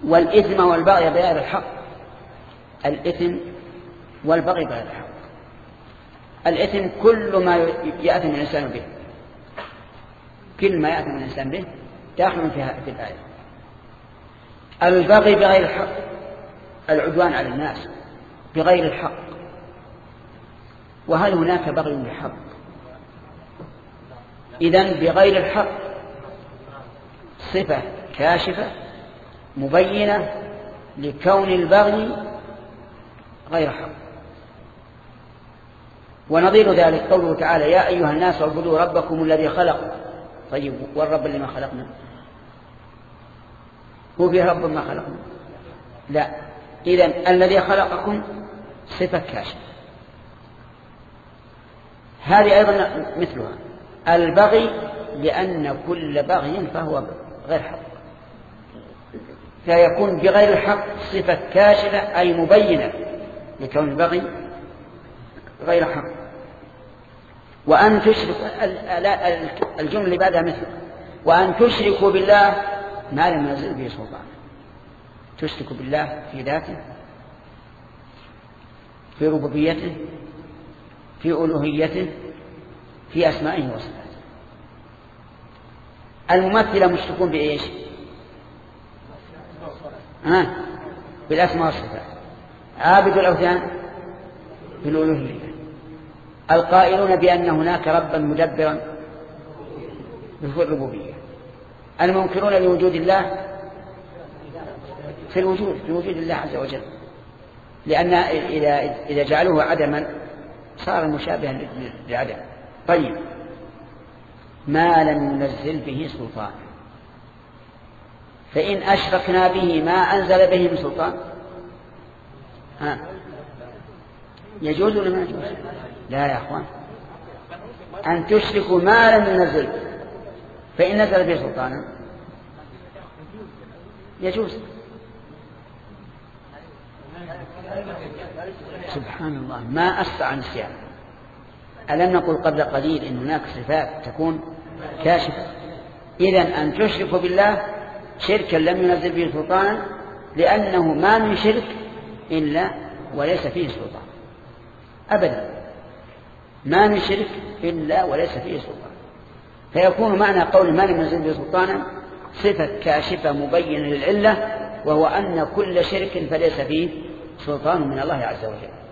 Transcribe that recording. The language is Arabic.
والإثم والبغي بغير الحق. الإثم والبغي بغير الحق. الإثم كل ما يأثم الإنسان به، كل ما يأثم الإنسان به داخل في الآية. البغي بغير الحق العدوان على الناس بغير الحق. وهل هناك بغي بالحق؟ إذن بغير الحق صفة كاشفة مبينة لكون البغي غير حق. ونظير ذلك قوله تعالى: يا أيها الناس اعبدوا ربكم الذي خلق. طيب، والرب اللي ما خلقنا هو في رب ما خلقنا؟ لا. إذن الذي خلقكم صفة كاشفة. هذه أيضا مثلها. البغي لأن كل بغي فهو غير حق، فيكون بغير الحق صفة كاشفة أي مبينة لكون البغي غير حق. وأن تشركوا، الجملة اللي بعدها مثل وأن تشركوا بالله ما لم ينزل به سلطان. تشركوا بالله في ذاته، في ربوبيته، في ألوهيته، في أسمائه وصفاته. الممثلة مشركون بإيش؟ بالأسماء والصفات. عابد الأوثان بالألوهية. القائلون بأن هناك ربا مدبرا في الربوبية. المنكرون لوجود الله في الوجود، في وجود الله عز وجل، لأن إذا جعلوه عدما صار مشابها للعدم. طيب، ما لم ينزل به سلطان، فإن أشركنا به ما أنزل به من سلطان يجوز ولا ما يجوز؟ لا يا أخوان، أن تشركوا ما لم ينزل، فإن نزل به سلطانا يجوز. سبحان الله، ما أسرع نسيان. ألم نقل قبل قليل إن هناك صفات تكون كاشفة؟ إذن أن تشركوا بالله شركا لم ينزل به سلطانا، لأنه ما من شرك إلا وليس فيه سلطان أبدا، ما من شرك إلا وليس فيه سلطان. فيكون معنى قول ما لم ينزل به سلطانا صفة كاشفة مبينة للعلة، وهو أن كل شرك فليس فيه سلطان من الله عز وجل.